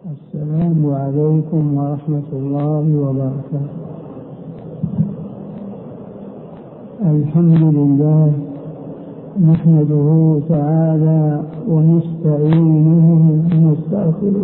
السلام عليكم ورحمة الله وبركاته. الحمد لله نحمده تعالى ونستعينه ونستغفره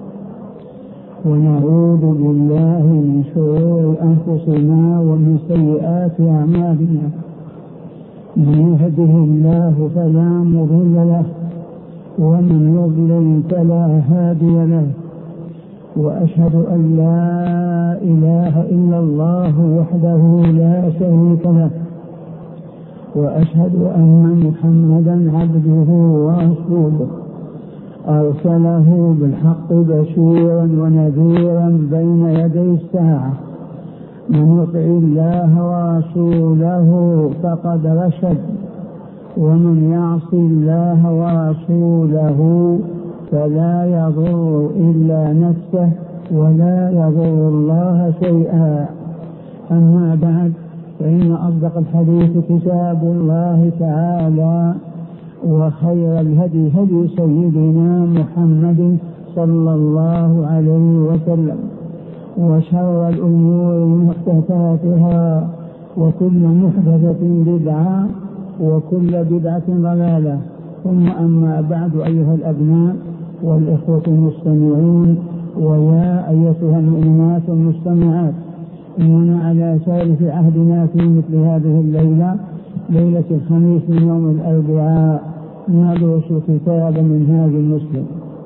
ونعوذ بالله من شرور أنفسنا ومن سيئات أعمالنا. من يهده الله فلا مضل له ومن يضلل فلا هادي له، وأشهد أن لا إله إلا الله وحده لا شريك له، وأشهد أن محمدا عبده ورسوله أرسله بالحق بشيرا ونذيرا بين يدي الساعة. من يطع الله ورسوله فقد رشد، ومن يعص الله ورسوله فلا يضر إلا نفسه ولا يضر الله شيئا. أما بعد، فإن أصدق الحديث كتاب الله تعالى، وخير الهدي هدي سيدنا محمد صلى الله عليه وسلم، وشر الأمور محدثاتها، وكل محدثة بدعة، وكل بدعة ضلالة. ثم أما بعد، أيها الأبناء والإخوة المستمعون، ويا أيتها المؤمنات المستمعات، إننا على ثالث عهدنا في مثل هذه الليلة، ليلة الخميس من يوم الأربعاء، ندرس كتاب منهاج المسلم.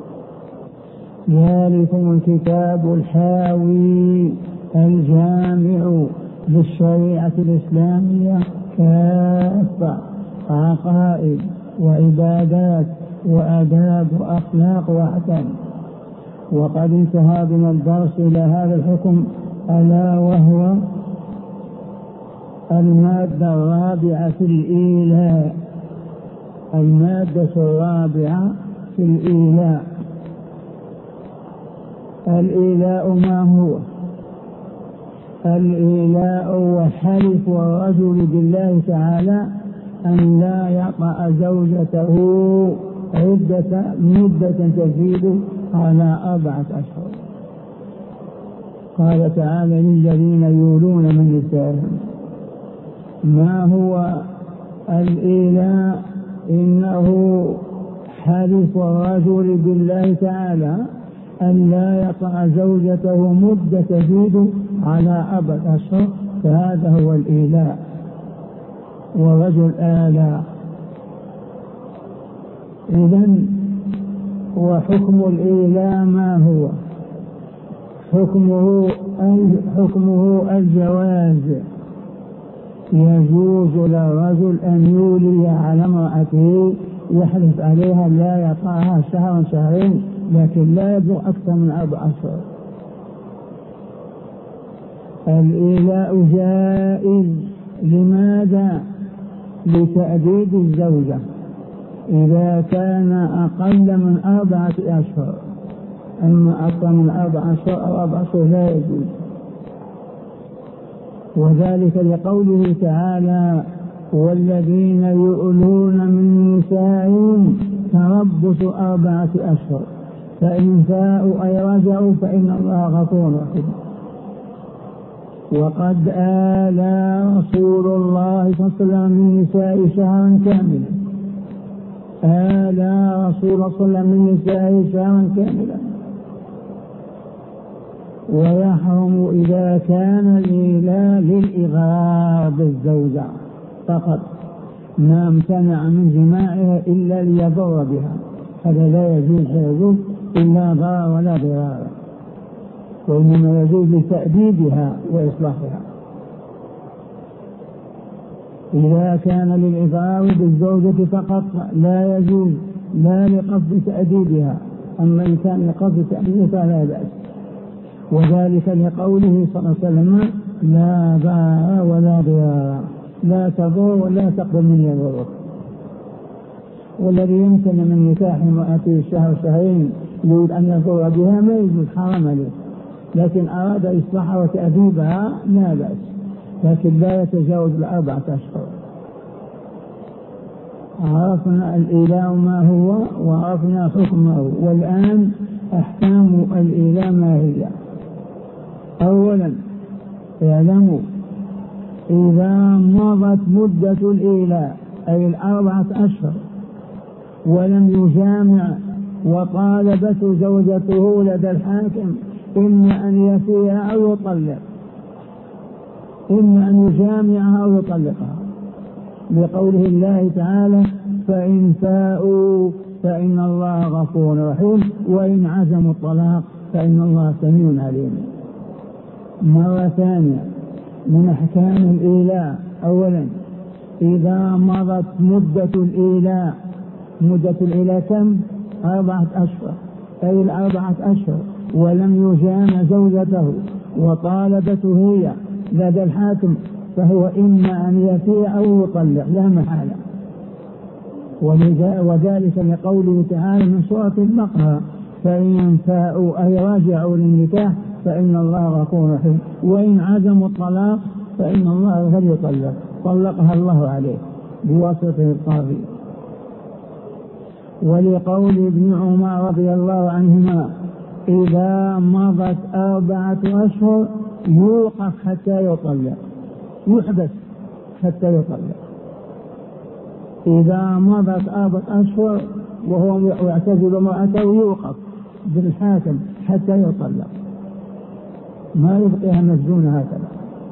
ذلكم الكتاب الحاوي الجامع للشريعة الإسلامية كافة، عقائد وعبادات وآداب وأخلاق وأحكام. وقد انتهى بنا الدرس إلى هذا الحكم، ألا وهو المادة الرابعة في الإيلاء. المادة الرابعة في الإيلاء. الإيلاء ما هو؟ الإيلاء هو حلف الرجل بالله تعالى أن لا يطأ زوجته مدة تزيد على 4 أشهر. قال تعالى: للذين يولون من نسائهم. ما هو الإيلاء؟ إنه حلف الرجل بالله تعالى أن لا يطأ زوجته مدة تزيد على 4 أشهر، فهذا هو الإيلاء. ورجل آلاء. إذن وحكم الإيلاء ما هو؟ حكمه الجواز. يجوز للرجل أن يولي على امرأته، يحلف عليها لا يطأها شهرا شهرين، لكن لا يبلغ أكثر من 4 أشهر. الإيلاء جائز. لماذا؟ لتأديب الزوجة إذا كان أقل من 4 أشهر. أما أكثر من 4 أشهر أو 4 أشهر لا يجوز. وذلك لقوله تعالى: والذين يؤلون من نسائهم تربص 4 أشهر، فإن فاءوا أي رجعوا فإن الله غفور رحيم. وقد آلى رسول الله صلى الله عليه وسلم من نساء شهرا كاملا. آلى رسول الله صلى الله عليه وسلم من نساء شهرا كاملا. ويحرم إذا كان الإيلاء للإغراء بالزوجة فقط، ما امتنع من جماعها إلا ليضر بها، هذا لا يجوز إلا ضرر ولا ضرار، وإنما يجوز لتأديبها وإصلاحها. إذا كان للإغراء بالزوجة فقط لا يجوز، لا لقصد تأديبها. أما إن كان لقصد تأديبها فلا بأس. وذلك لقوله صلى الله عليه وسلم: لا ضرر ولا ضرار، لا تضر ولا تقبل من يضرك. والذي يمكن من نكاح امرأته شهر شهرين يريد أن يضر بها ما يجوز، حرام عليه. لكن أراد إصلاحها وتأديبها لا بأس، لكن لا يتجاوز 4 أشهر. عرفنا الإيلاء ما هو وعرفنا حكمه، والآن أحكام الإيلاء ما هي؟ أولا اعلموا إذا مضت مدة الإيلاء أي 4 أشهر ولم يجامع وطالبته زوجته لدى الحاكم إما أن يفيها أو يطلق، إما أن يجامعها أو يطلقها، لقوله الله تعالى فإن فاءوا فإن الله غفور رحيم وإن عزموا الطلاق فإن الله سميع عليم. مرة ثانية من أحكام الإيلاء، أولا إذا مضت مدة الإيلاء، مدة الإيلاء كم؟ 4 أشهر، أي 4 أشهر ولم يجامع زوجته وطالبته هي لدى الحاكم فهو إما أن يفيء أو يطلق لا محالة، وذلك لقوله تعالى من سورة البقرة فإن فاءوا أي راجعوا للنكاح فإن الله غفور رحيم وإن عزموا الطلاق فإن الله فليطلق، طلقها الله عليه بواسطة القاضي. ولقول ابن عمر رضي الله عنهما إذا مضت 4 أشهر يوقف حتى يطلق، يحبس حتى يطلق. إذا مضت 4 أشهر وهو يعتزل امرأته يوقف بالحاكم حتى يطلق، ما يبقيها مسجونة هكذا.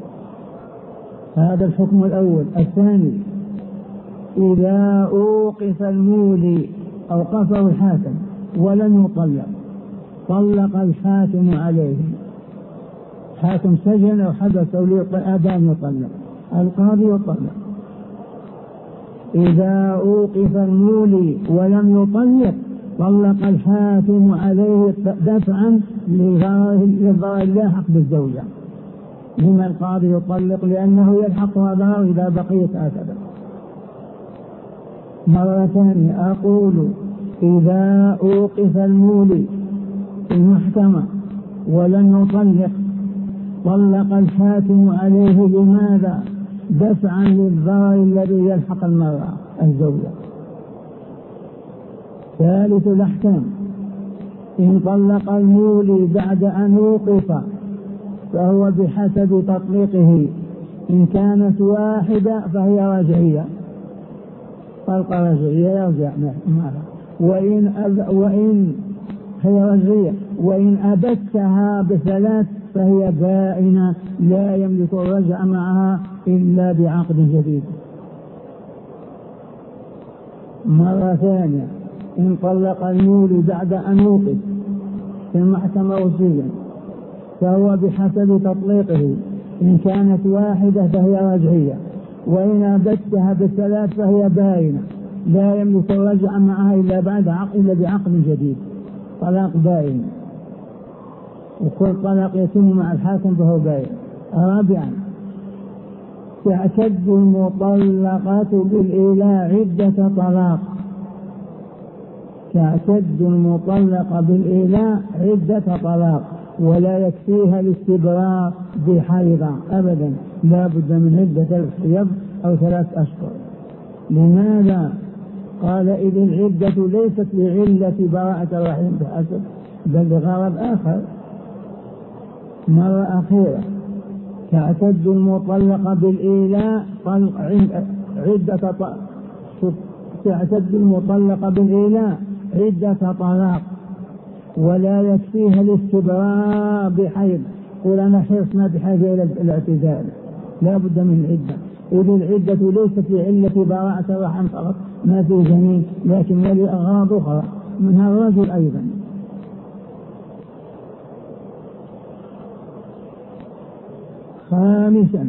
هذا الحكم الأول. الثاني إذا أوقف المولي أوقفه الحاكم ولم يطلق طلق الحاكم عليه، حاكم سجن أو حبس أو أبان يطلق، القاضي يطلق. إذا أوقف المولي ولم يطلق طلق الحاكم عليه دفعا للضرر اللاحق بالزوجة. لما القاضي يطلق؟ لأنه يلحقها ضرر إذا بقيت هكذا. مرة ثانية أقول إذا أوقف المولي في المحكمة ولم يطلق طلق الحاكم عليه، لماذا؟ دفعا للضرر الذي يلحق المرأة الزوجة. ثالث الأحكام إن طلق المولي بعد أن أوقف فهو بحسب تطليقه، إن كانت واحدة فهي رجعية، طلقة رجعية يرجع معها، وإن هي رجعية وإن أبتها ب3 فهي بائنة لا يملك الرجع معها إلا بعقد جديد. مرة ثانية إن طلق المولي بعد أن أوقف في المحكمة والسجن فهو بحسب تطليقه، إن كانت واحدة فهي رجعية وإن أبتها ب3 فهي بائنة لا يملك الرجع معها إلا بعقد جديد، طلاق بائن، وكل طلاق يتم مع الحاكم فهو بائن. رابعا تعتد المطلقات بالإيلاء عدة طلاق، تعتد المطلقة بالإيلاء عدة طلاق ولا يكفيها الاستبراء بحيضة أبدا، لا بد من عدة حيض أو 3 أشهر. لماذا؟ قال إذ العدة ليست لعلة براءة الرحم بحسب بل لغرض آخر. مرة أخيرة تعتد المطلقة بالإيلاء تعتد المطلقة بالإيلاء عدة طلاق ولا يكفيها الاستبراء بحيض. قل أنا حرصنا بحاجة إلى الاعتزال، لا بد من عدة. إذ العدة ليست لعلة براءة الرحم فقط، ما في جنين، لكن ولأغراض أخرى منها الرجل أيضا. خامسا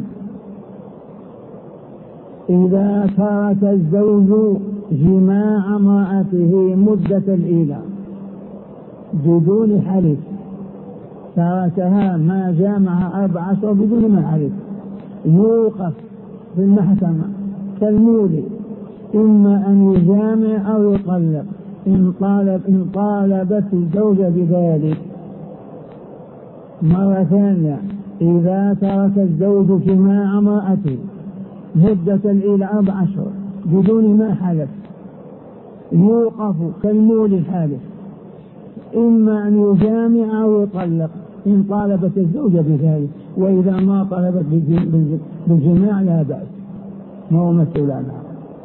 إذا ترك الزوج جماع امرأته مدة الإيلاء بدون حلف، تركها ما جامعها 4 أشهر بدون ما حلف، يوقف في المحكمة كالمولي، إما أن يجامع أو يطلق إن طالبت الزوجة بذلك. مرة ثانية إذا ترك الزوج جماع امرأته مدة الإيلاء 4 أشهر بدون ما حلف يوقف كالمولي الحالف، إما أن يجامع أو يطلق إن طالبت الزوجة بذلك، وإذا ما طلبت بالجماع لا بأس، ما هو مسؤول عنها.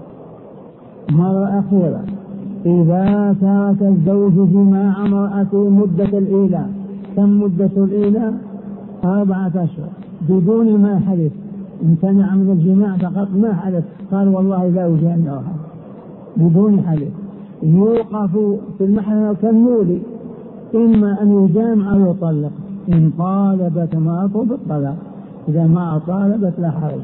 مرة أخيرة، إذا ترك الزوج جماع امرأته مدة الإيلاء، كم مدة الإيلاء؟ 4 أشهر بدون ما حلف، امتنع من الجماع فقط ما حلف، قال والله لا أجامعها بدون حلف، يوقف في المحكمة كالمولي، إما أن يجامع أو يطلق، إن طالبت امرأته بالطلاق، إذا ما طالبت لا حرج.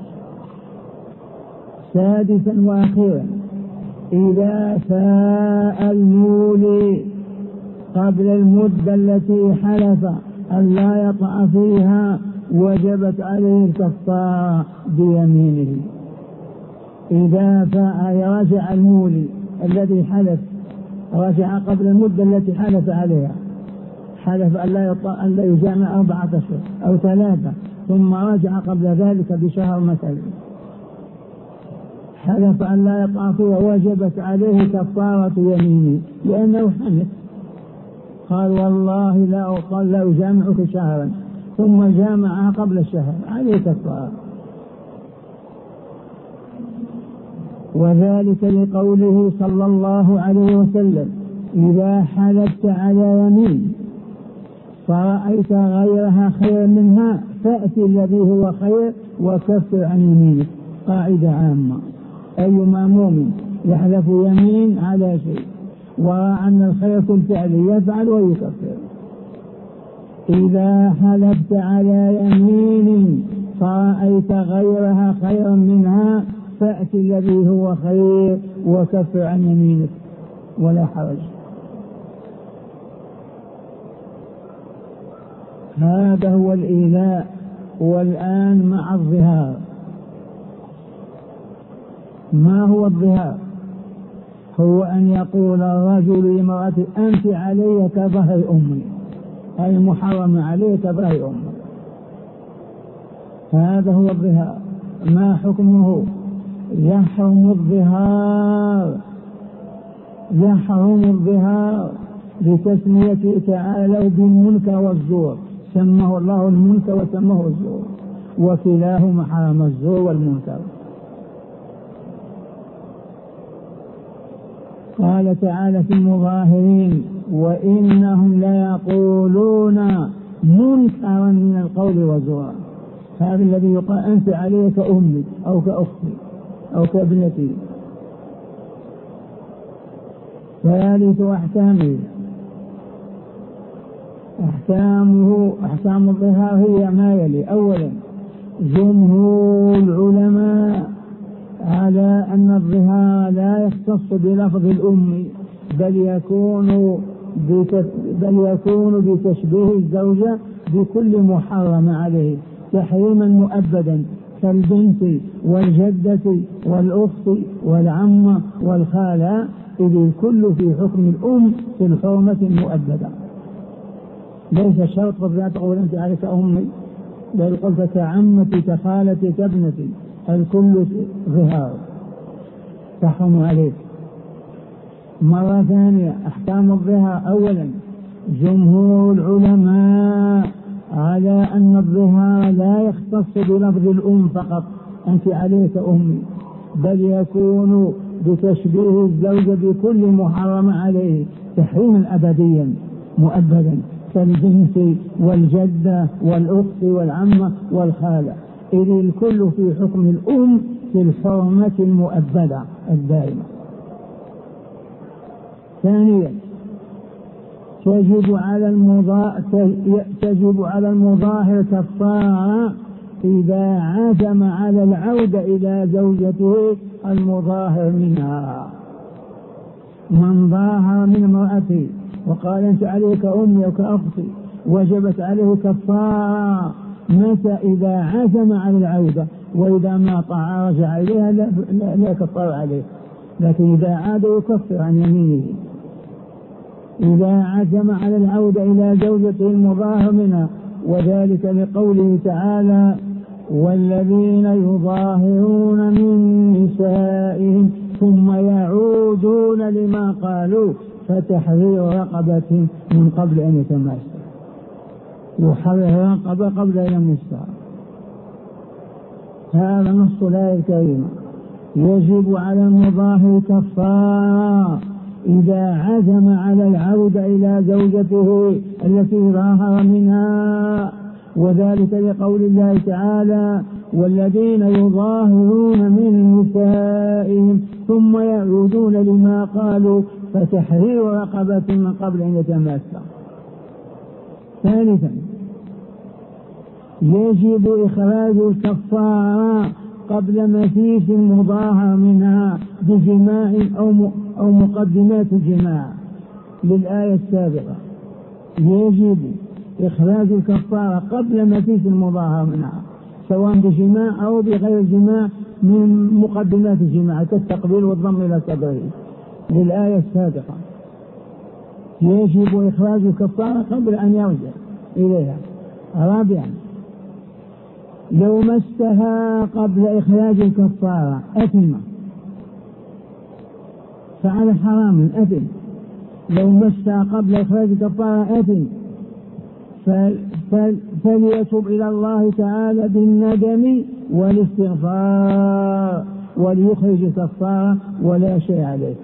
سادسا وأخيرا، إذا فاء المولي قبل المدة التي حلف أن لا يطأ فيها وجبت عليه الكفارة بيمينه. إذا فاء رجع المولي الذي حلف، رجع قبل المدة التي حلف عليها، حلف أن لا يجامع 4 أشهر أو 3، ثم رجع قبل ذلك بشهر مثلا، حلف أن لا يطأ فيها وجبت عليه كفارة يمينه لأنه حنث، قال والله لا أجامعك شهرا، ثم جامعها قبل الشهر، عليه كفارة. وذلك لقوله صلى الله عليه وسلم: إذا حلفت على يمين فرأيت غيرها خير منها فأتي الذي هو خير وكفر عن يمينك. قاعدة عامة، أيما مؤمن يحلف يمين على شيء ورأى أن الخير في فعله يفعل ويكفر. إذا حلفت على يمين فرأيت غيرها خيرا منها فأتي الذي هو خير وكفر عن يمينك ولا حرج. هذا هو الإيلاء. والآن مع الظهار. ما هو الظهار؟ هو أن يقول الرجل لامرأته: أنت علي كظهر أمي، أي محرم عليك كظهر أمي. هذا هو الظهار. ما حكمه؟ يحرم الظهار لتسميته تعالى بالمنكر والزور، سماه الله المنكر وسماه الزور، وكلاهما حرم، الزور والمنكر. قال تعالى في المظاهرين: وإنهم ليقولون منكرا من القول وزورا. هذا الذي يقال أنت عليه كأمي أو كأختي أو كابنتي. ثالث أحكام الظهار هي ما يلي: أولا، جمهور العلماء على أن الظهار لا يختص بلفظ الأم، بل يكون بتشبيه الزوجة بكل محرم عليه تحريما مؤبدا، كالبنت والجدة والأخت والعمة والخالة، إذ الكل في حكم الأم في الحرمة المؤبدة. ليس شرط لا تقول أنت عليك أمي، بل قلت كعمتي كخالتي كابنتي، الكل ظهار تحرم عليك. مرة ثانية، أحكام الظهار: أولا، جمهور العلماء على أن الظهار لا يختص بلفظ الأم فقط، أنت عليك أمي، بل يكون بتشبيه الزوج بكل محرم عليه تحريما أبديا مؤبدا، كالبنت والجدة والأخت والعمة والخالة، إذ الكل في حكم الأم في الحرمة المؤبدة الدائمة. ثانيا، تجب على المظاهر كفارة إذا عزم على العودة إلى زوجته المظاهر منها. من ظاهر من امرأته وقال أنت عليك أمي وكأختي وجبت عليه كفارة متى؟ إذا عزم على العودة، وإذا ما طاع رجع إليها لا كفار عليه، لكن إذا عاد يكفر عن يمينه. إذا عزم على العودة إلى زوجته المظاهر منها، وذلك لقوله تعالى: والذين يظاهرون من نسائهم ثم يعودون لما قالوا فتحرير رقبة من قبل أن يتماسك، يحرر رقبة قبل أن يمسها. هذا نص الآية الكريمة. يجب على المضاهر كفارة إذا عزم على العودة إلى زوجته التي ظاهر منها، وذلك لقول الله تعالى: والذين يظاهرون من نسائهم ثم يعودون لما قالوا فتحرير رقبة من قبل أن يتماسا. ثالثا، يجب إخراج الكفارة قبل مسيس المظاهر منها بجماع أو مقدمات الجماع للآية السابقة. يجب إخراج الكفارة قبل مسيس المظاهر منها سواء بجماع أو بغير جماع من مقدمات الجماع كالتقبيل والضم إلى صدره للآية السابقة. يجب إخراج الكفارة قبل أن يرجع إليها. رابعا، لو مسها قبل إخراج الكفارة أثم، فعل حرام أثم. لو مسها قبل إخراج الكفارة أثم، فليتوب إلى الله تعالى بالندم والاستغفار وليخرج الكفارة ولا شيء عليه،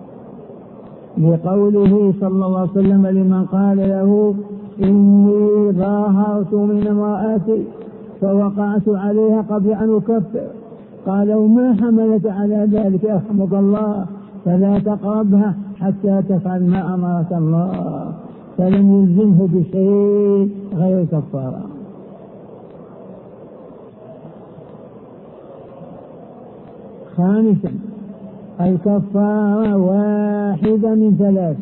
لقوله صلى الله عليه وسلم لمن قال له: إني ظاهرت من امرأتي فوقعت عليها قبل أن أكفر، قالوا: ما حملت على ذلك يرحمك الله؟ فلا تقربها حتى تفعل ما أمرك الله، فلم يلزمه بشيء غير كفارة. خامسا، الكفارة واحدة من ثلاث،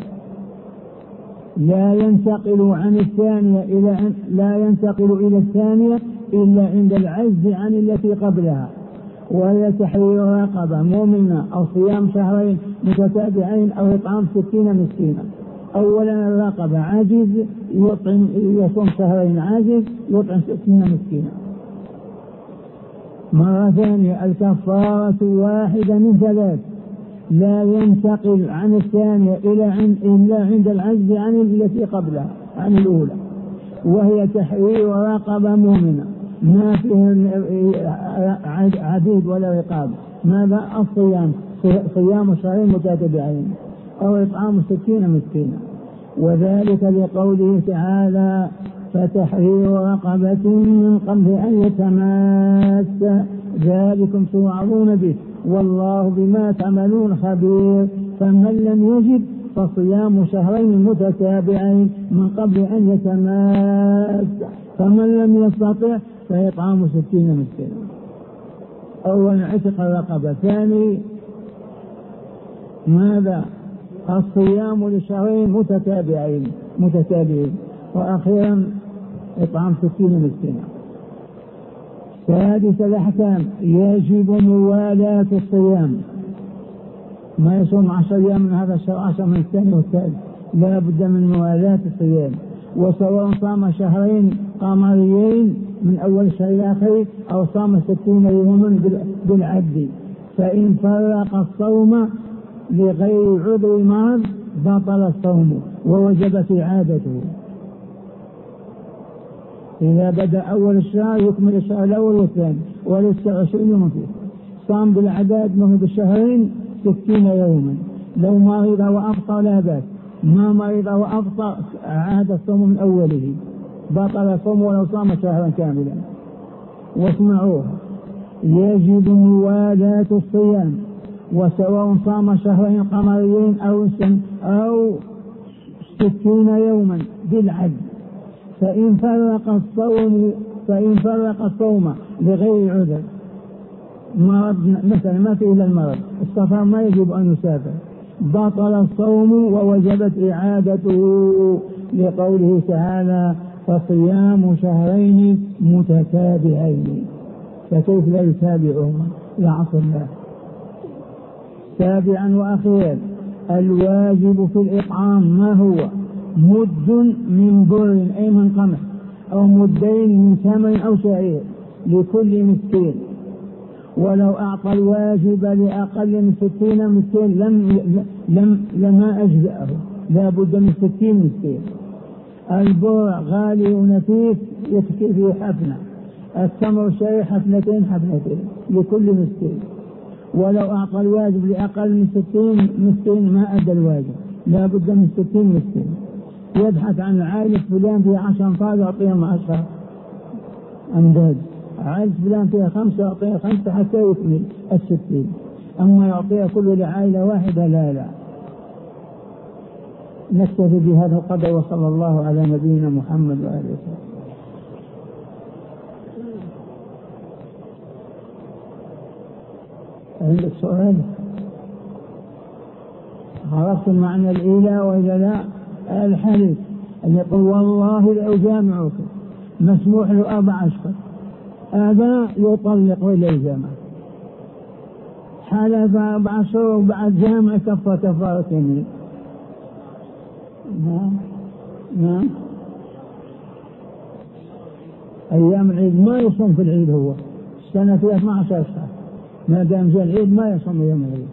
لا ينتقل إلى الثانية إلا عند العجز عن التي قبلها، وهي تحرير رقبة مؤمنة أو صيام شهرين متتابعين أو إطعام 60 مسكينا. أولا الرقبة عاجز يصوم شهرين، عاجز يطعم 60 مسكينا. مرة ثانية، الكفارة واحدة من ثلاث، لا ينتقل عن الثانية إلا عند العجز عن التي قبلها، عن الأولى، وهي تحرير رقبة مؤمنة ما فيها عبيد ولا رقاب. ماذا؟ الصيام، صيام شهرين متتابعين أو إطعام 60 مسكينا، وذلك لقوله تعالى: فتحرير رقبة من قبل أن يتماس، ذلكم توعظون به والله بما تعملون خبير. فمن لم يجد فصيام شهرين متتابعين من قبل أن يتماس، فمن لم يستطع فإطعام 60 مسكينا. أولا عتق الرقبة، ثاني ماذا؟ الصيام لشهرين متتابعين، وأخيرا إطعام 60 مسكينا. سادس الأحكام، يجب موالاة الصيام، ما يصوم 10 أيام من هذا الشهر 10 من الثاني والثالث، لا بد من موالاة الصيام، وسواء صام شهرين قمريين من أول الشهر إلى آخره أو صام 60 يوما بالعد، فإن فرق الصوم لغير عذر مرض بطل الصوم ووجبت إعادته. إذا بدأ أول الشهر يكمل الشهر الأول والثاني ولسه 20 يوما فيه، صام بالعداد ما هو بالشهرين 60 يوما. لو مرض وأفطر لا بأس، ما مرض وأفطر عاد الصوم من أوله، بطل الصوم ولو صام شهرا كاملا. واسمعوها، يجب موالاة الصيام، وسواء صام شهرين قمريين أو 60 يوما بالعد، فإن فرق الصوم لغير عذر، مرض مثلا ما فيه إلا المرض، السفر ما يجب أن يسافر، بطل الصوم ووجبت إعادته، لقوله تعالى: فصيام شهرين متتابعين، فكيف لا يتابعهما؟ لا عصر الله. سابعا وأخيرا، الواجب في الإطعام ما هو؟ مد من بر أي من قمح، أو مدين من تمر أو شعير لكل مسكين، ولو أعطى الواجب لأقل من 60 مسكين لما أجزأه، لا بد من 60 مسكين. البر غالي ونفيس يكفي فيه حفنة، التمر شيء حفنتين لكل مسكين. ولو أعطى الواجب لأقل من 60 مسكين ما أدى الواجب، لا بد من 60 مسكين. يبحث عن عائلة فلان فيها 10 أنفار يعطيهم 10 أمداد، عائلة فلان فيها 5 يعطيها 5 حتى يكمل 60. أما يعطيها كله لعائلة واحدة لا. نكتفي بهذا القدر، وصلى الله على نبينا محمد وآله وسلم. عندك سؤال؟ عرفت معنى الإله وإذا لا؟ الحلف أن يقول والله لأجامعك، مسموح له 4 أشهر، هذا يطلق ولا يجامع. حلف 4 أشهر وبعد جامع كفارة يمين. نعم. أيام العيد ما يصوم في العيد، هو السنة فيها 12 شهر، ما دام جاء العيد ما يصوم يوم العيد.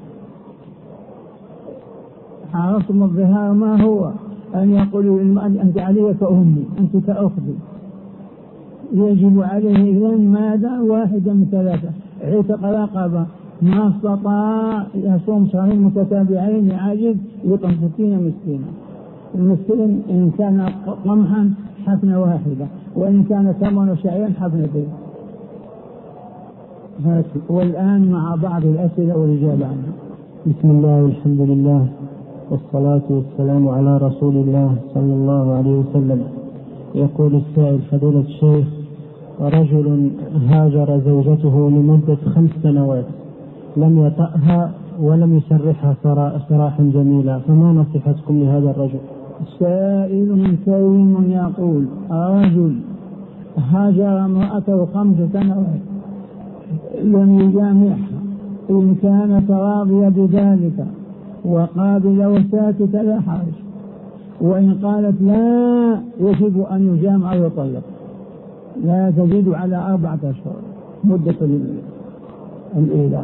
عرفتم الظهار ما هو؟ أن يقول أنت علي كأمي، أنت كأختي. يجب عليه إذن ماذا؟ واحدا من 3: عتق رقبة، ما استطاع يصوم شهرين متتابعين يعجز يطعم 60 مسكينا. المسكين إن كان قمحا حفنة واحدة، وإن كان تمر وشعيرا حفنتين. والآن مع بعض الأسئلة والإجابة عنها. بسم الله والحمد لله والصلاة والسلام على رسول الله صلى الله عليه وسلم. يقول السائل: فضيلة الشيخ، رجل هاجر زوجته لمدة 5 سنوات، لم يطأها ولم يسرحها سراحا جميلا، فما نصيحتكم لهذا الرجل؟ سائل كريم يقول: رجل هاجر امرأته 5 سنوات لم يجامعها، إن كانت راضية بذلك وقابلة وساكتة لا حرج، وإن قالت لا يجب أن يجامع ويطلق، لا تزيد على 4 أشهر مدة الإيلاء.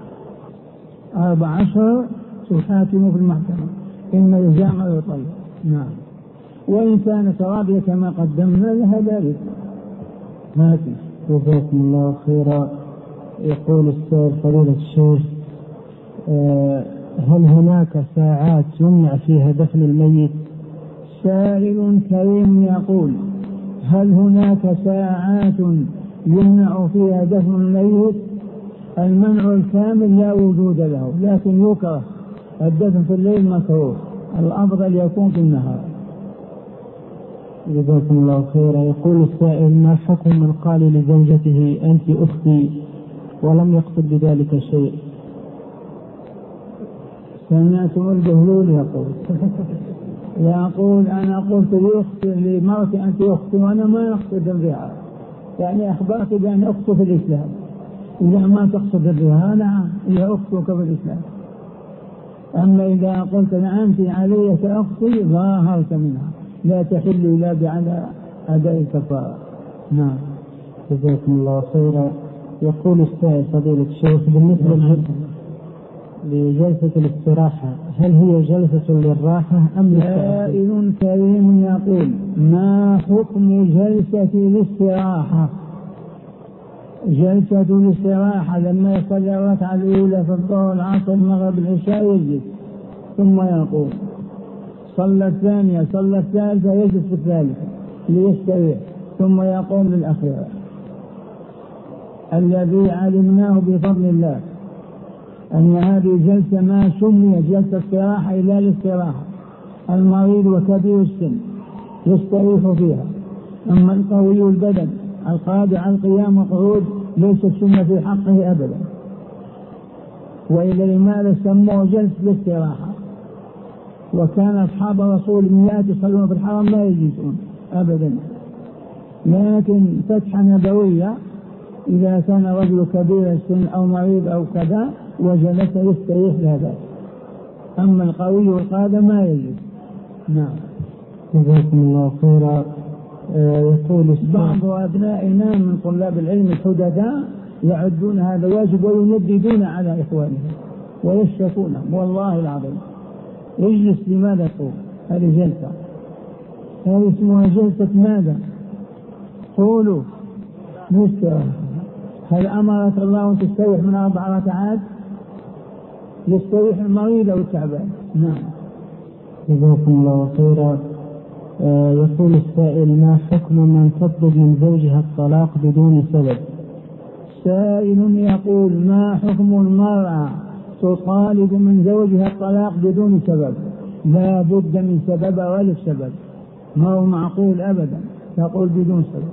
4 أشهر تحاكم في المحكمة، إما يجامع ويطلق. نعم. وإن كانت راضية كما قدمنا لها ذلك. هاتف. جزاكم الله خيرا. يقول السائل: فضيلة الشيخ، هل هناك ساعات يمنع فيها دفن الميت؟ سائل كريم يقول: هل هناك ساعات يمنع فيها دفن الميت؟ المنع الكامل لا وجود له، لكن يكره الدفن في الليل مكروه، الأفضل يكون في النهار. جزاكم الله خيرا. يقول السائل: ما حكم من قال لزوجته أنت أختي ولم يقصد بذلك شيء؟ سمعتم البهلول يقول أنا قلت لمرتي أنت أختي وأنا ما أقصد الرعاية، يعني أخبرت بأن أخته في الإسلام. إذا ما تقصد الرعاية نعم هي أختك في الإسلام. أما إذا قلت أنت علي كأختي ظاهرت منها، لا تحل إلا بعد أداء الكفارة. نعم. جزاكم الله خيرا. يقول السائل: فضيلة الشيخ، بالنسبة لجلسة الاستراحة، هل هي جلسة للراحة أم للراحة؟ سائل كريم يقول: ما حكم جلسة الاستراحة؟ جلسة الاستراحة لما يصلي الركعة الأولى في الظهر العصر المغرب العشاء يجلس ثم يقوم، صلى الثانية صلى الثالثة يجلس في الثالثة ليستريح ثم يقوم للأخيرة. الذي علمناه بفضل الله أن هذه الجلسة ما سميت جلسة استراحة إلا الاستراحة. المريض وكبير السن يستريح فيها، أما القوي البدن القادر على القيام والقعود ليس السنة في حقه أبدا. وإلا لماذا سموه جلسة الاستراحة؟ وكان أصحاب رسول الله يصلون في الحرم لا يجلسون أبدا، لكن فتحة نبوية إذا كان رجل كبير السن أو مريض أو كذا وجلس يستريح لا بأس، أما القوي والقادر ما يجلس. نعم. جزاكم الله خيرا. يقول بعض أبنائنا من طلاب العلم الحدثاء يعدون هذا واجب وينددون على إخوانهم ويشتكونهم، والله العظيم يجلس لماذا تقول؟ هذه جلسة، هذه اسمها جلسة ماذا؟ قولوا مستوى. هل أمرك الله أن تستريح من 4 ركعات؟ يستريح المريض أو التعبان. نعم. جزاكم الله خيرا. يقول السائل: ما حكم من تطلب من زوجها الطلاق بدون سبب؟ سائل يقول: ما حكم المرأة تطالب من زوجها الطلاق بدون سبب؟ لا بد من سبب ولا سبب، ما هو معقول أبدا تقول بدون سبب.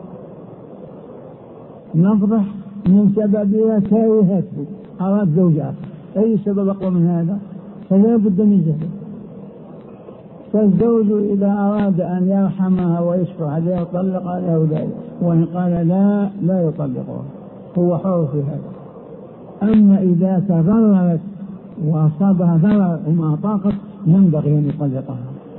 نفرح من سببها كارهته، أراد زوجها، أي سبب أقوى من هذا؟ فلا بد من سبب. فالزوج إذا أراد أن يرحمها ويشفع عليها يطلق له ذلك، وإن قال لا يطلقها، هو حر في هذا. أما إذا تضررت وأصابها ضرر وما طاقت ينبغي أن يطلقها.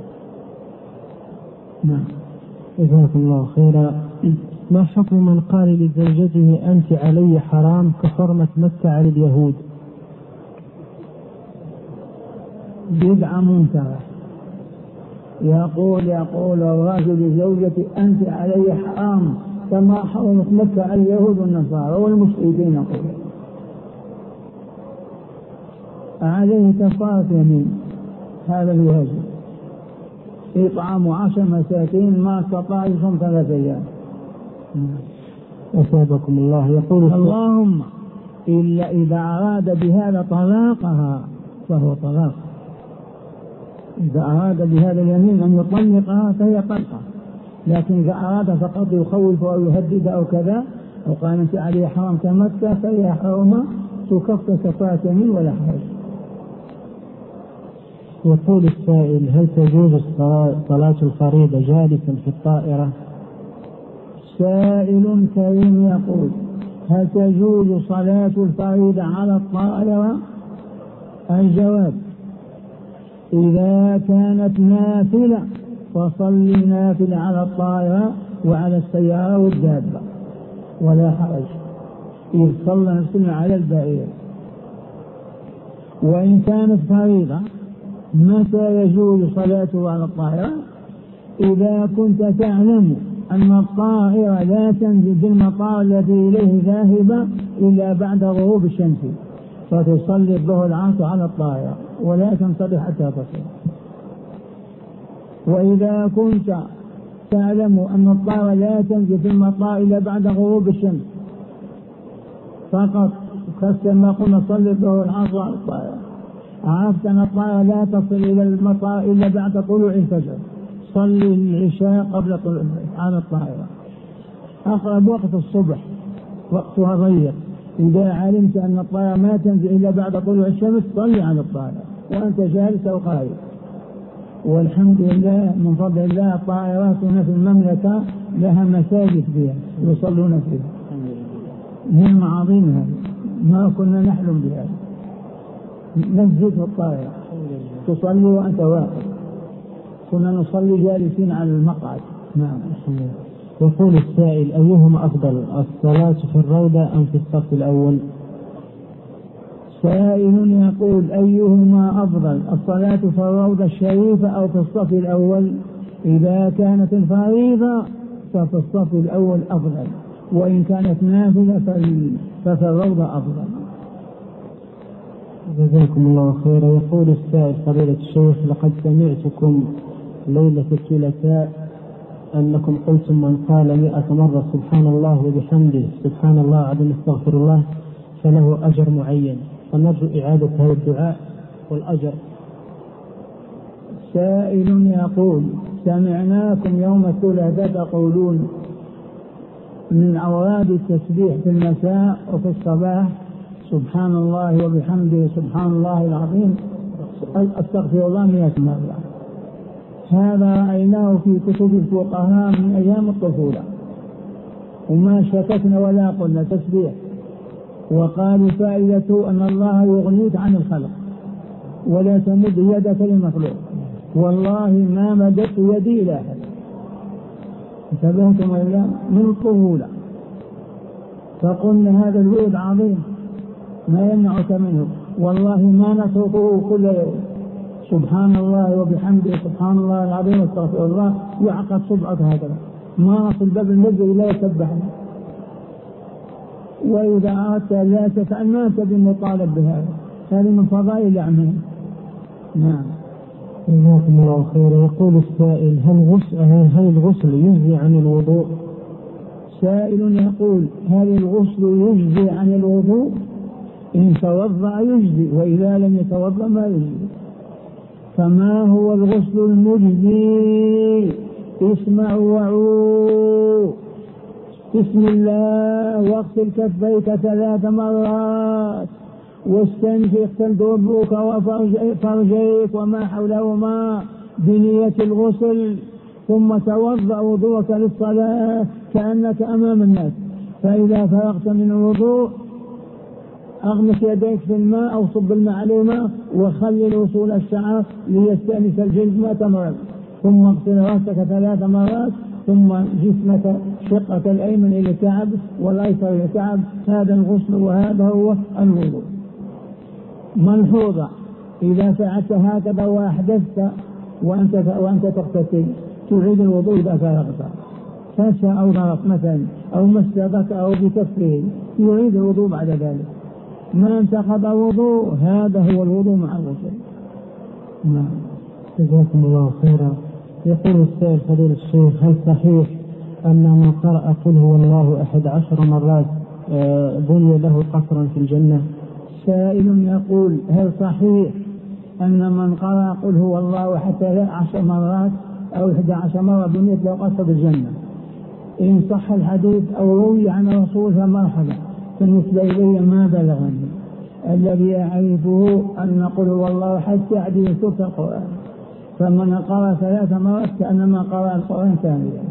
نعم. جزاكم الله خيرا. ما حكم من قال لزوجته: أنت علي حرام كحرمة مكة على اليهود؟ بدعة منكرة. يقول الرجل لزوجته: أنت علي حرام كما حرمت مكة على اليهود والنصارى والمشركين. يقول عليه كفارة يمين، هذا الواجب، إطعام 10 مساكين ما استطاع يصوم 3 أيام. أثابكم الله. يقول: اللهم إلا إذا أراد بهذا طلاقها فهو طلاق. إذا أراد بهذا اليمين أن يطلقها فهي طلقة، لكن إذا أراد فقط يخوف أو يهدد أو كذا أو قال أنت عليه حرام كمكة فهي حرمة تكفر كفارة يمين ولا حرج. يقول السائل: هل تجوز صلاة الفريضة جالسا في الطائرة؟ سائل كريم يقول: هل تجوز صلاة الفريضة على الطائرة؟ الجواب: إذا كانت نافلة فصلي نافلة على الطائرة وعلى السيارة والدابة ولا حرج، إذ صلى نفسنا على البعير. وإن كانت فريضة متى يجوز صلاته على الطائرة؟ إذا كنت تعلم أن الطائرة لا تنزل بالمطار الذي إليه ذاهبة إلا بعد غروب الشمس، فتصلي الظهر العصر على الطائرة ولا تنتظر حتى تصل. وإذا كنت تعلم أن الطائرة لا تنزل في المطار إلا بعد غروب الشمس فقط، كما قلنا صلي الظهر العصر على الطائرة، عرفت أن الطائرة لا تصل إلى المطار إلا بعد طلوع الفجر، صلي العشاء قبل طلوع على الطائرة. أقرب وقت الصبح وقتها ضيق، إذا علمت أن الطائرة ما تنزل إلا بعد طلوع الشمس صلي على الطائرة وأنت جالس أو قائد. والحمد لله من فضل الله طائراتنا في المملكة لها مساجد فيها يصلون فيها، نعمة عظيمة ما كنا نحلم بها. مسجد في الطائرة تصلي وأنت واقف، كنا نصلي جالسين على المقعد. نعم. يقول السائل: أيهما أفضل، الصلاة في الروضة أم في الصف الأول؟ سائل يقول: أيهما أفضل، الصلاة في الروضة الشريفة أو في الصف الأول؟ إذا كانت الفريضة ففي الصف الأول أفضل، وإن كانت نافلة ففي الروضة أفضل. جزاكم الله خيرا. يقول السائل: فضيلة الشيخ، لقد سمعتكم ليلة الثلاثاء أنكم قلتم من قال 100 مرة سبحان الله وبحمده سبحان الله عظيم استغفر الله فله أجر معين، فنرجو إعادة هذا الدعاء والأجر. سائل يقول: سمعناكم يوم الثلاثاء تقولون من أوراد التسبيح في المساء وفي الصباح سبحان الله وبحمده سبحان الله العظيم استغفر الله 100 مرة. هذا رأيناه في كتب الفقهاء من أيام الطفولة، وما شككنا ولا قلنا تسبيح. وقالوا فائدته أن الله يغنيك عن الخلق ولا تمد يدك لمخلوق، والله ما مددت يدي إلى أحد. انتبهتم ولا؟ من الطفولة. فقلنا هذا الورد عظيم ما يمنعك منه، والله ما نتركه كل يوم، سبحان الله وبحمده سبحان الله العظيم واستغفر الله، يعقد صبعك هكذا، ما في الباب المسجد لا يسبح. وإذا أردت لا تفعل ما أنت بمطالب بهذا، هذه من فضائل الأعمال. نعم. جزاكم الله خيرا. يقول السائل: هل الغسل يجزي عن الوضوء؟ سائل يقول: هل الغسل يجزي عن الوضوء؟ إن توضأ يجزي، وإذا لم يتوضأ ما يجزي. فما هو الغسل المجزي؟ اسمعوا وعوا. بسم الله، واغسل كفيك 3 مرات، واستنشق تلدبك وفرجيك وما حولهما بنية الغسل، ثم توضأ وضوءك للصلاة كأنك أمام الناس. فإذا فرغت من الوضوء أغمس يديك في الماء أو صب الماء عليهما وخلل وصول الشعر ليستأنس الجلد ما تمرض، ثم اغسل رأسك 3 مرات، ثم جسمك شقة الأيمن إلى الكعب والأيسر إلى الكعب. هذا الغسل وهذا هو الوضوء. ملحوظة: إذا فعلت هكذا وأحدثت وأنت تغتسل تعيد الوضوء إذا فرغت. فشى أو ضرب مثلا أو مسبك أو بكفه يعيد الوضوء بعد ذلك. ما انتقض وضوء هذا هو الوضوء مع الغسل. نعم. جزاكم الله خيرا. يقول السائل: فضيلة الشيخ، هل صحيح أن من قرأ قل هو الله 11 مرات بني له قصرا في الجنة؟ سائل يقول: هل صحيح أن من قرأ قل هو الله حتى 10 مرات أو 11 مرة بنيت له قصر في الجنة؟ إن صح الحديث أو روي عن الرسول فمرحبا، بالنسبة إلي ما بلغني. الذي أعرفه أن قل هو الله حتى يعدل سورة القرآن، فمن قرأ 3 مرات كأنما قرأ القرآن كاملا.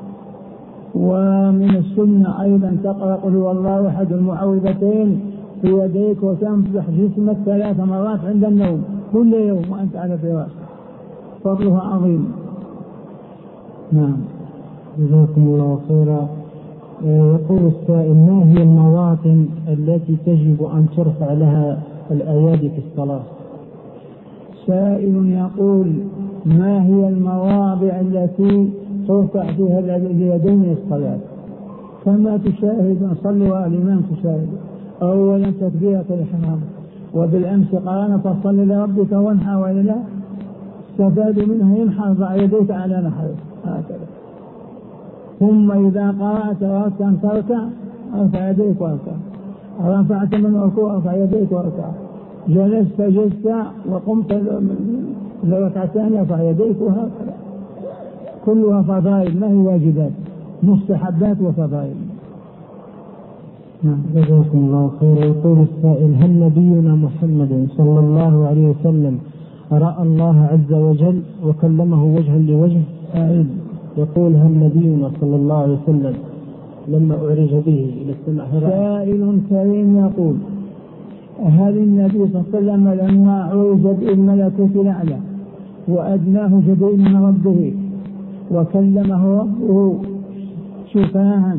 ومن السنة أيضا تقرأ قل هو الله أحد المعوذتين في يديك وتمسح جسمك 3 مرات عند النوم كل يوم وأنت على فراشك، فضلها عظيم. نعم. جزاكم الله خيرا. يقول السائل: ما هي المواطن التي تجب أن ترفع لها الأيادي في الصلاة؟ سائل يقول: ما هي المواضع التي ترفع فيها اليدين في الصلاة؟ كما تشاهد صلوا الإمام تشاهد أولا تكبيرة الإحرام، وبالأمس قرانا فصل لربك وانحر، وإلا استفاد منها ينحر ضع يديك على نحره هكذا. ثم إذا قرأت وأردت أن تركع ارفع يديك واركع، رفعت من الركوع ارفع يديك واركع، جلست وقمت لركعة ثانية ارفع يديك، وهكذا. كلها فضائل ما هي واجبات، مستحبات وفضائل. نعم. جزاكم الله خيرا. يقول السائل: هل نبينا محمد صلى الله عليه وسلم رأى الله عز وجل وكلمه وجها لوجه؟ يقول: هل نبينا صلى الله عليه وسلم لما أعرج به إلى السماء؟ سائل كريم يقول: هل النبي صلى الله عليه وسلم لما عرج بالملكوت الأعلى وأدناه جبريل من ربه وكلمه ربه شفاعا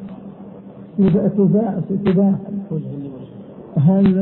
هل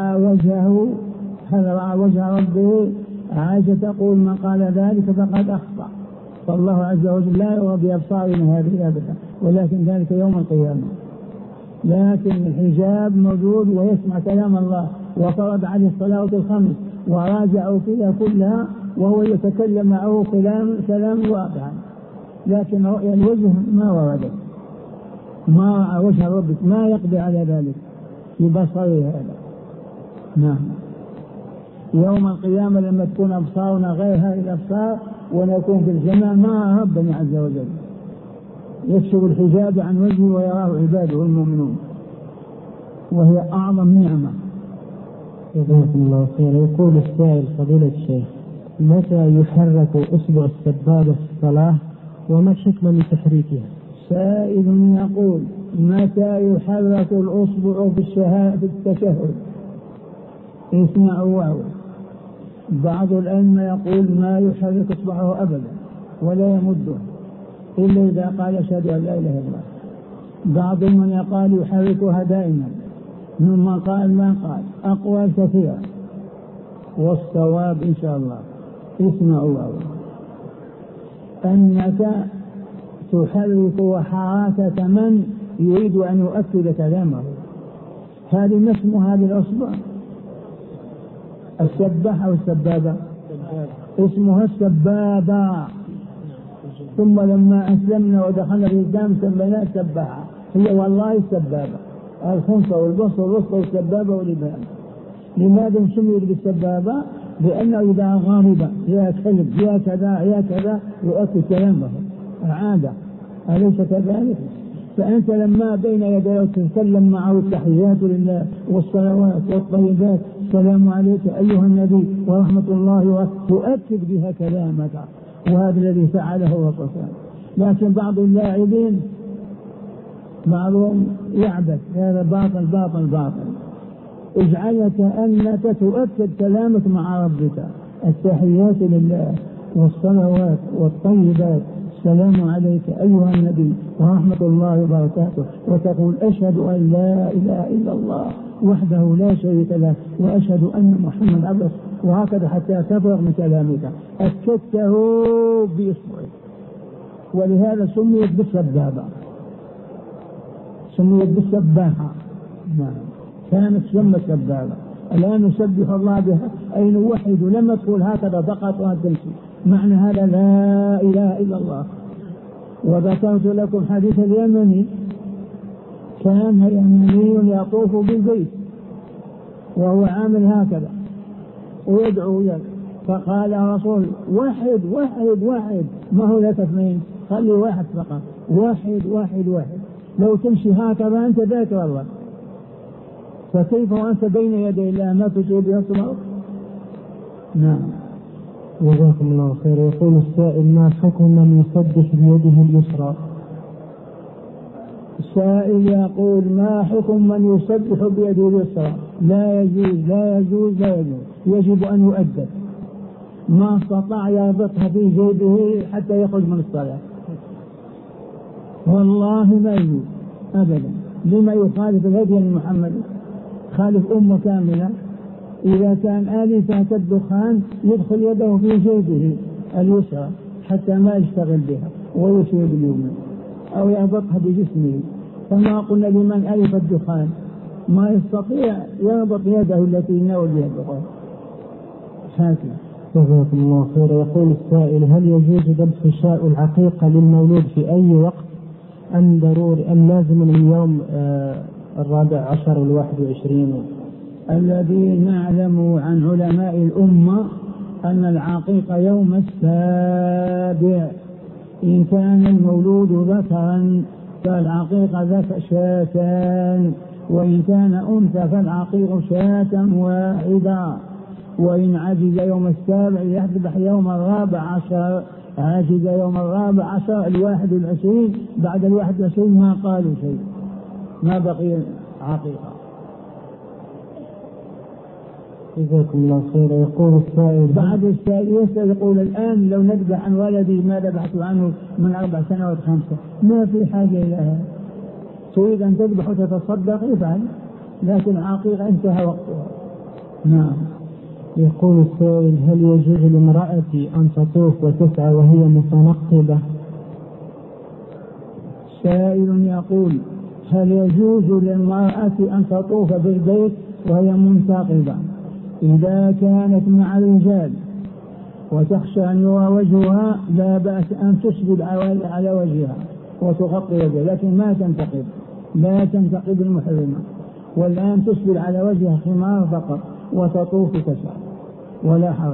رأى وجه ربه؟ عائشة تقول: من قال ذلك فقد أخطأ، فالله عز وجل لا يرى بأبصارنا هذه أبدا، ولكن ذلك يوم القيامة. لكن الحجاب موجود ويسمع كلام الله، وفرض عليه الصلاة الخمس وراجعوا فيها كلها وهو يتكلم معه كلام واضحا، لكن رؤيا الوجه ما وردت، ما رأى وجه ربك، ما يقضي على ذلك في بصره هذا. نعم. يوم القيامة لما تكون أبصارنا غير هذه الأبصار ونكون في الجنة مع ربنا عز وجل يكشف الحجاب عن وجهه ويراه عباده المؤمنون، وهي أعظم نعمة. جزاكم الله خيرا. يقول السائل: فضيلة الشيخ، متى يحرك أصبع السبابة في الصلاة وما الحكمة من تحريكها؟ سائل يقول: متى يحرك الأصبع في التشهد؟ اسمعوا وعوا. بعض الأئمة يقول ما يحرك إصبعه أبدا ولا يمده إلا إذا قال أشهد أن لا إله إلا الله. بعض من يقال يحركها دائما، ممن قال ما قال، أقوال كثيرة، والصواب إن شاء الله اسمعوا أنك تحرك وحركة من يريد أن يؤكد كلامه. هذه ما اسم هذه الأصبع؟ السباحة أو السبابة؟ اسمها السبابة. ثم لما أسلمنا ودخلنا في الإسلام سميناها السباحة. هي والله السبابة، الخنصة والبصر والوسطى والسبابة والإبهام. لماذا سميت بالسبابة؟ لأنه إذا غضب يا كلب يا كذا يا كذا يؤكد كلامه عادة، أليس كذلك؟ فأنت لما بين يديه تتكلم معه التحيات لله والصلوات والطيبات، السلام عليك أيها النبي ورحمة الله، تؤكد بها كلامك، وهذا الذي فعله وقفا. لكن بعض اللاعبين بعضهم يعبث، هذا باطل باطل باطل. اجعلك أنك تؤكد كلامك مع ربك، التحيات لله والصلوات والطيبات، السلام عليك أيها النبي ورحمة الله وبركاته، وتقول أشهد أن لا إله إلا الله وحده لا شريك له وأشهد أن محمد عبده، وهكذا حتى تفرغ من كلامك أكدته بإصبعك. ولهذا سميت بالسبابة، سميت بالسباحة. نعم كانت تسمى السبابة. الآن نسبح الله بها أي نوحد، لما تقول هكذا فقط وتمشي. معنى هذا لا إله إلا الله. وذكرت لكم حديث اليمني، كان يمني يطوف بالبيت وهو عامل هكذا ويدعو يد، فقال الرسول واحد واحد واحد، ما هو لك اثنين، خلي واحد فقط، واحد واحد واحد. لو تمشي هكذا أنت ذاكر الله، فكيف وأنت بين يدي الله ما تجيب يصبر؟ نعم. جزاكم الله خير. يقول السائل: ما حكم من يسبح بيده اليسرى؟ السائل يقول: ما حكم من يسبح بيده اليسرى؟ لا يجوز لا يجوز لا يجوز، يجب أن يؤدب. ما استطاع يربطها في جيبه حتى يخرج من الصلاة، والله ما يجوز أبدا. لما يخالف الهدي المحمدي، خالف أمة كاملة. إذا كان آلفة الدخان يدخل يده في جيبه اليسرى حتى ما يشتغل بها ويشير باليمنى، أو يربطها بجسمه. كما قلنا لمن ألف الدخان ما يستطيع يربط يده التي يناول بها الدخان. هكذا. جزاكم الله خير. يقول السائل: هل يجوز ذبح شاء العقيقة للمولود في أي وقت أم ضروري أم لازم من يوم 14 و21؟ الذي نعلم عن علماء الأمة أن العقيقة يوم السابع. إن كان المولود ذكرا فالعقيقة ذك شاتان، وإن كان أنثى فالعقيق شاة واحدة. وإن عجز يوم السابع يذبح يوم 14. عجز يوم 14 21، بعد 21 ما قالوا شيء، ما بقي عقيقة. جزاكم الله خير. يقول السائل: بعد السائل يسأل يقول: الآن لو نذبح عن ولدي ما ذبحت عنه من 4 سنوات 5، ما في حاجة إلى هذا. تريد أن تذبح وتتصدق افعل، لكن عقيقة انتهى وقتها. نعم. يقول السائل: هل يجوز لامرأتي أن تطوف وتسعى وهي متنقبة؟ سائل يقول: هل يجوز للمرأة أن تطوف بالبيت وهي منتقبة إذا كانت مع الرجال وتخشى أن يرى وجهها؟ لا بأس أن تسجد على وجهها وتغطي وجهها، لكن ما تنتقب، لا تنتقب المحرمة. والآن تسجد على وجهها خمار فقط وتطوف تسعى ولا حرج،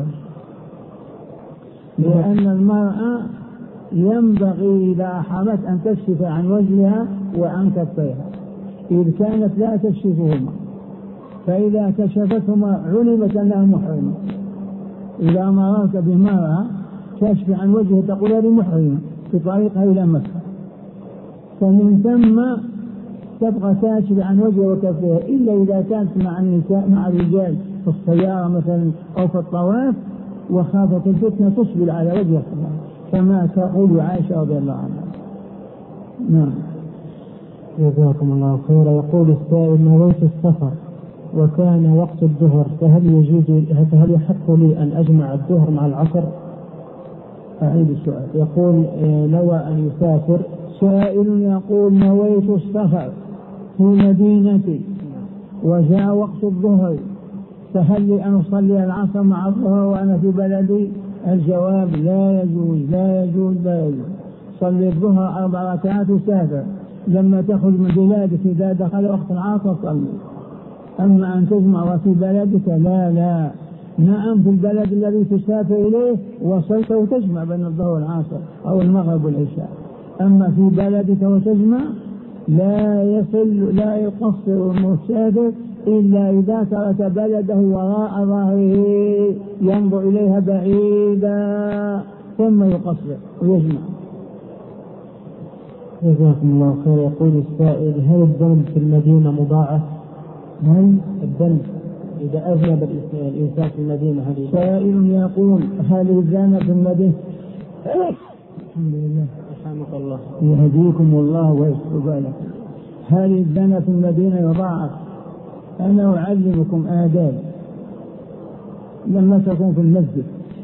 لأن المرأة ينبغي إذا أحرمت أن تكشف عن وجهها وعن كفيها إذ كانت لا تكشفهما، فإذا كشفتهما علمت أنها محرمة. إذا مررت بمرأة كشف عن وجهها تقول هذه محرمة في طريقها إلى مكة، فمن ثم تبقى كاشف عن وجهها وكفيها، إلا إذا كانت مع النساء مع الرجال في السيارة مثلا أو في الطواف وخافت الفتنة تصبر على وجهها كما تقول عائشة رضي الله عنها. نعم. جزاكم الله خيرا. يقول السائل: نويت السفر وكان وقت الظهر فهل يحق لي أن أجمع الظهر مع العصر؟ أعيد السؤال. يقول نوى أن يسافر. سائل يقول نويت السفر في مدينتي وجاء وقت الظهر، فهل لي أن أصلي العصر مع الظهر وأنا في بلدي؟ الجواب لا يجوز لا يجوز لا يجوز. صلي الظهر 4 ركعات وسافر، لما تخرج من بلادك إذا دخل وقت العصر صلي. أما أن تجمع في بلدك لا. نعم في البلد الذي تسافر إليه وصلت وتجمع بين الظهر والعصر أو المغرب والعشاء. أما في بلدك وتجمع لا يقصر المسافر إلا إذا ترك بلده وراء ظهره ينظر إليها بعيدا ثم يقصر ويجمع. جزاكم الله خير. يقول السائل هل الذنب في المدينة مضاعف؟ الذنب إذا أذنب الإنسان في المدينة هل سائل يقول هل الذنب في المدينة الحمد لله رحمك الله يهديكم الله ويستر بالكم. هل الذنب في المدينة يضاعف؟ أنا أعلمكم آداب. لما تكون في المسجد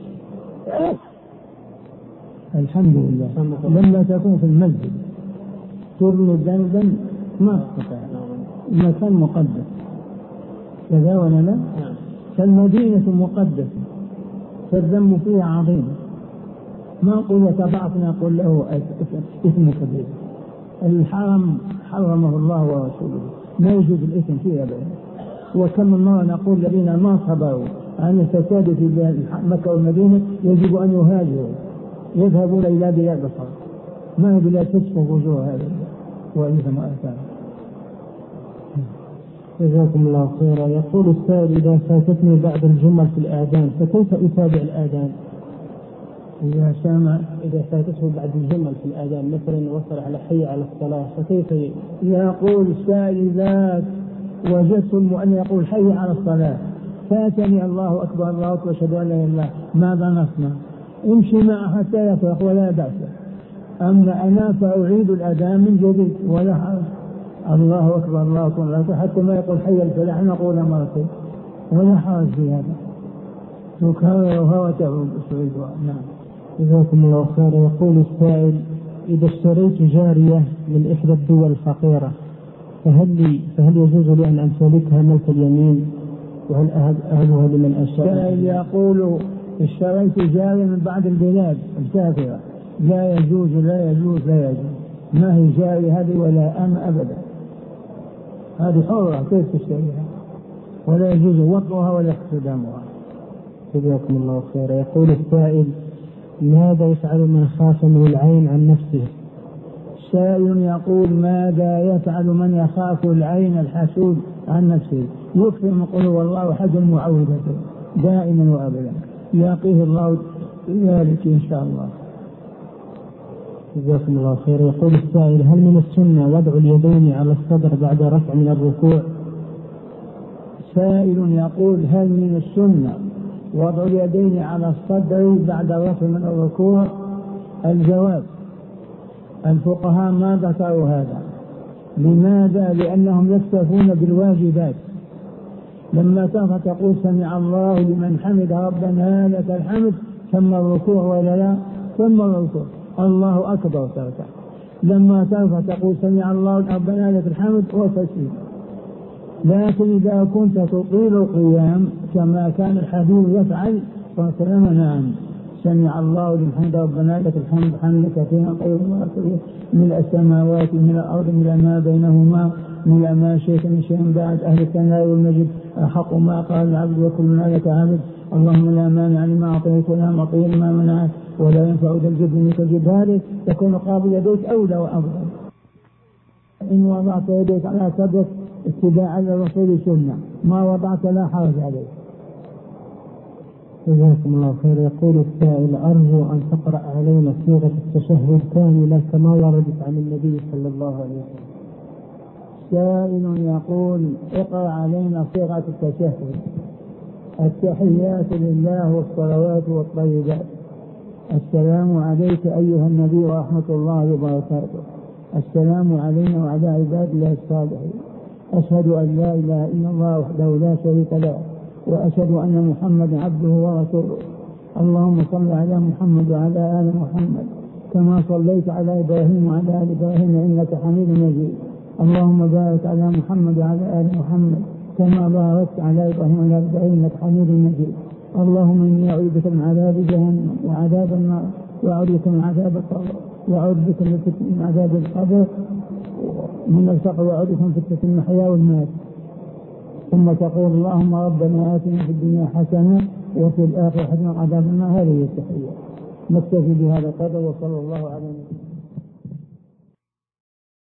الحمد لله لما تكون في المسجد ترمي ذنبا ما استطاع المكان مقدس كذا ولا لا؟ فالمدينة مقدسة فالذنب فيها عظيم. ما نقول يتضاعف نقول له إثم كبير. الحرم حرمه الله ورسوله ما يوجد الإثم فيه أبدا. وكم من مرة نقول الذين ما صبروا عن الفساد في مكة والمدينة يجب أن يهاجروا يذهبون إلى بلاد أخرى ما هي بلاد تشفى وجوه هذا وإثم وآثام. جزاكم الله خيرا. يقول السائل إذا فاتتني بعض الجمل في الآذان فكيف أتابع الآذان؟ إذا فاتته بعد الجمل في الآذان مثلا وصل على حي على الصلاة فكيف يقول السائل إذا وجدت المؤذن يقول حي على الصلاة فاتني الله أكبر الله أكبر أشهد أن لا إله إلا الله ماذا نصنع؟ امشي معه حتى يفرق ولا بأس. أما أنا فأعيد الأذان من جديد ولا حرج. الله أكبر الله أكبر حتى ما يقول حي الفلاح نقول مرتين ولا حرج في هذا. تكررها وتعود أسعدها. نعم. جزاكم الله خيرا. يقول السائل إذا اشتريت جارية من إحدى الدول الفقيرة فهل يجوز لي أن أمتلكها ملك اليمين وهل أهلها لمن أشاء؟ يقول اشتريت جارية من بعض البلاد الكافرة لا يجوز ما هي جارية هذه ولا أنا أبدا. هذه حرة كيف تشتريها ولا يجوز وطئها ولا اقتدامها. جزاكم الله خيرا. يقول السائل ماذا يفعل من خاف من العين عن نفسه؟ سائل يقول ماذا يفعل من يخاف العين الحسود عن نفسه؟ يكفي من قل هو الله أحد المعوذتين دائما وأبدا يقيه الله ذلك إن شاء الله. جزاكم الله خير. يقول السائل هل من السنة وضع اليدين على الصدر بعد رفع من الركوع؟ سائل يقول هل من السنة وضع اليدين على الصدر بعد رفع من الركوع؟ الجواب الفقهاء ما ذكروا هذا. لماذا؟ لأنهم يكتفون بالواجبات. لما ترفع تقول سمع الله لمن حمد ربنا لك الحمد ثم الركوع ولا لا؟ ثم الركوع الله أكبر ترفع. لما ترفع تقول سمع الله ربنا لك الحمد وتسليم. لكن إذا كنت تطيل القيام كما كان الحبيب يفعل فسلم نعم سمع الله لمن حمد ربنا لك الحمد حمدا كثيرا طيبا من السماوات من الأرض من ما بينهما من ما شئت من شيء بعد أهل الثناء والمجد أحق ما قال العبد وكلنا لك عبد اللهم لا مانع لما أعطيت ولا معطي لما منعت ولا ينفع ذا الجد منك الجد. هذه تكون قابل يديك أولى وأفضل. إن وضعت يديك على صدرك اتباعا للرسول سنة ما وضعت لا حرج عليك. جزاكم الله خير. يقول السائل أرجو أن تقرأ علينا صيغة التشهد كاملة كما وردت عن النبي صلى الله عليه وسلم. سائل يقول اقرأ علينا صيغة التشهد. التحيات لله والصلوات والطيبات. السلام عليك أيها النبي ورحمة الله وبركاته. السلام علينا وعلى عباد الله الصالحين. أشهد أن لا إله إلا الله وحده لا شريك له وأشهد أن محمدا عبده ورسوله. اللهم صل على محمد وعلى آل محمد كما صليت على إبراهيم وعلى آل إبراهيم إنك حميد مجيد. اللهم بارك على محمد وعلى آل محمد كما باركت على إبراهيم وعلى آل إبراهيم إنك حميد مجيد. اللهم إني أعوذ بك من عذاب جهنم وعذاب النار وأعوذ بك من عذاب القبر وأعوذ بك من عذاب القبر من الفقر وأعوذ بك من فتنة المحيا والمات. ثم تقول اللهم ربنا آتنا في الدنيا حسنة وفي الآخرة حسنة وعذاب النار. هذه التحية. نكتفي بهذا القدر وصلى الله على وسلم.